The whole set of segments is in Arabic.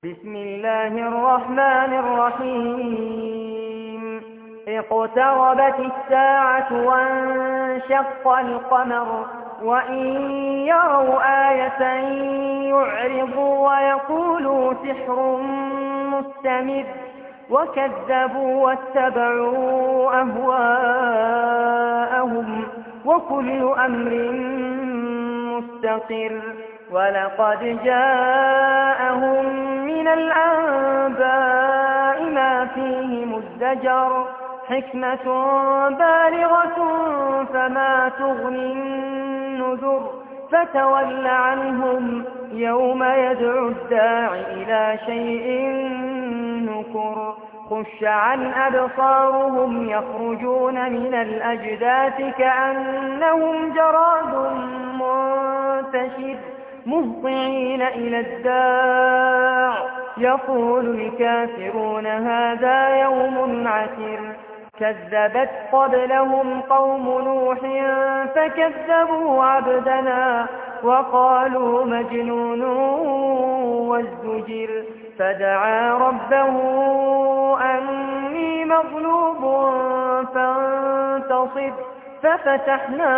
بسم الله الرحمن الرحيم اقتربت الساعة وانشق القمر وإن يروا آية يعرضوا ويقولوا سحر مستمر وكذبوا واتبعوا أهواءهم وكل أمر مستقر ولقد جاءهم من الأنباء ما فيه مزدجر حكمة بالغة فما تغني النذر فتول عنهم يوم يدعو الداع إلى شيء نكر خش عن أبصارهم يخرجون من الأجداث كأنهم جراد منتشر مهطعين إلى الداع يقول الكافرون هذا يوم عسر كذبت قبلهم قوم نوح فكذبوا عبدنا وقالوا مجنون وازدجر فدعا ربه أني مغلوب فانتصر ففتحنا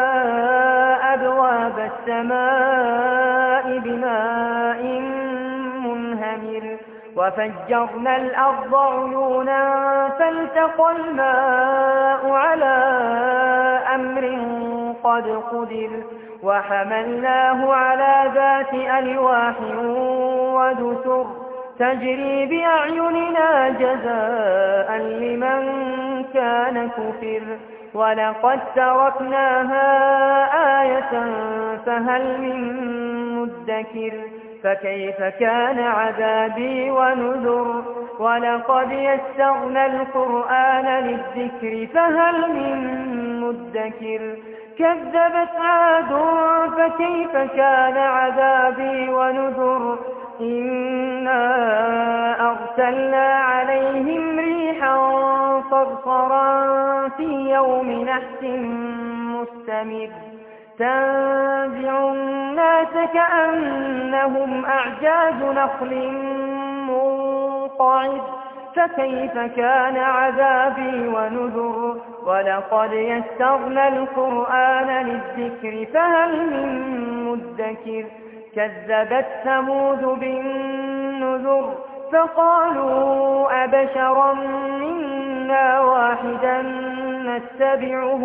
أبواب السماء بماء منهمر وفجرنا الأرض عيونا فالتقى الماء على أمر قد قدر وحملناه على ذات ألواح ودسر تجري بأعيننا جزاء لمن كان كفر ولقد تركناها آية فهل من مدكر فكيف كان عذابي ونذر ولقد يسرنا القرآن للذكر فهل من مدكر كذبت عاد فكيف كان عذابي ونذر إنا أرسلنا عليهم ريحا صرصرا في يوم نحس مستمر تنزع الناس كأنهم أعجاز نخل منقعد فكيف كان عذابي ونذر ولقد يسرنا القرآن للذكر فهل من مدكر كذبت ثمود بالنذر فقالوا أبشرا منا واحدا نتبعه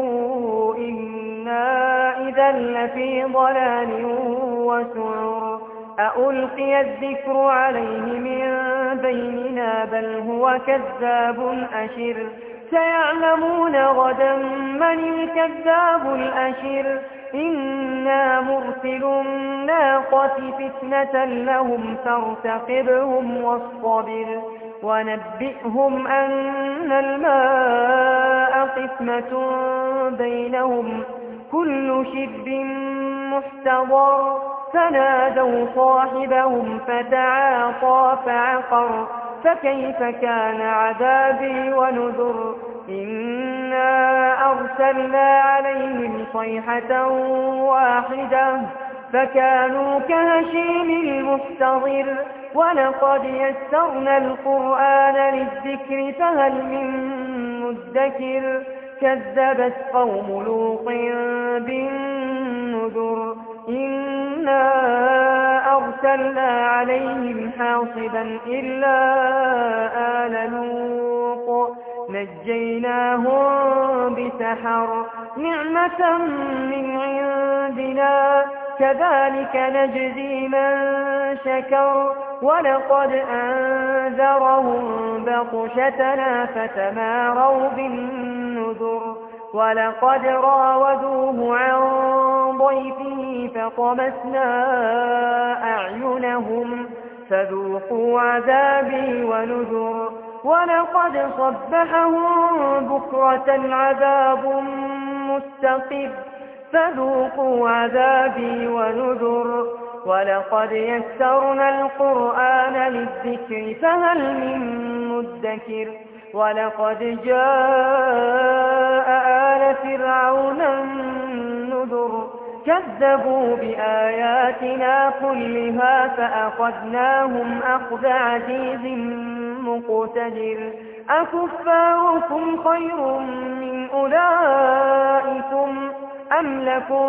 إنا إذا لفي ضلال وسعر أألقي الذكر عليه من بيننا بل هو كذاب أشر سيعلمون غدا من الكذاب الأشر إنا مرسل الناقة فتنة لهم فارتقبهم واصطبر ونبئهم أن الماء قسمة بينهم كل شرب محتضر فنادوا صاحبهم فتعاطى فعقر فكيف كان عذابي ونذر إنا أرسلنا عليهم صيحة واحدة فكانوا كهشيم المحتضر ولقد يسرنا القرآن للذكر فهل من مدكر كذبت قوم لوط بالنذر إنا أرسلنا عليهم حاصبا إلا آل لوط نجيناهم بسحر نعمة من عندنا كذلك نجزي من شكر ولقد أنذرهم بطشتنا فتماروا بالنذر ولقد راودوه عن ضيفه فطمسنا أعينهم فذوقوا عذابي ونذر ولقد صبحهم بكرة عذاب مستقر فذوقوا عذابي ونذر ولقد يسرنا القرآن للذكر فهل من مدكر ولقد جاء آل فرعون النذر كذبوا بآياتنا كلها فأخذناهم أخذ عزيز مقتدر أكفاركم خير من أولئكم أم لكم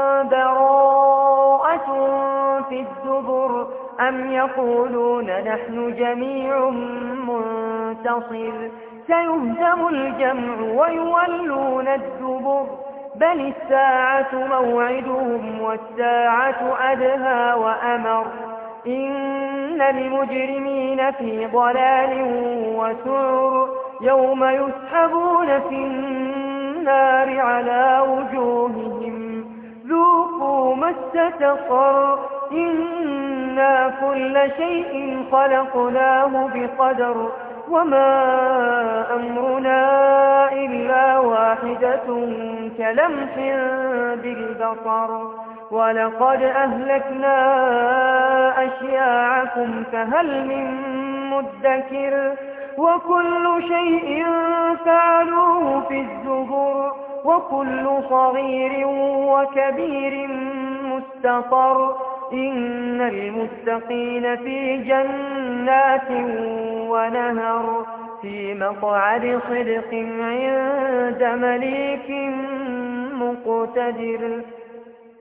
براءة في الزبر أم يقولون نحن جميع منتصر سيهزم الجمع ويولون الدبر بل الساعة موعدهم والساعة أدهى وأمر إن المجرمين في ضلال وسعر يوم يسحبون في النار على وجوههم ذوقوا مس سقر إنا كل شيء خلقناه بقدر وما أمرنا إلا واحدة كلمح بالبصر ولقد أهلكنا أشياعكم فهل من مدكر وكل شيء فعلوه في الزبر وكل صغير وكبير مستقر إن المتقين في جنات ونهر في مقعد صدق عند مليك مقتدر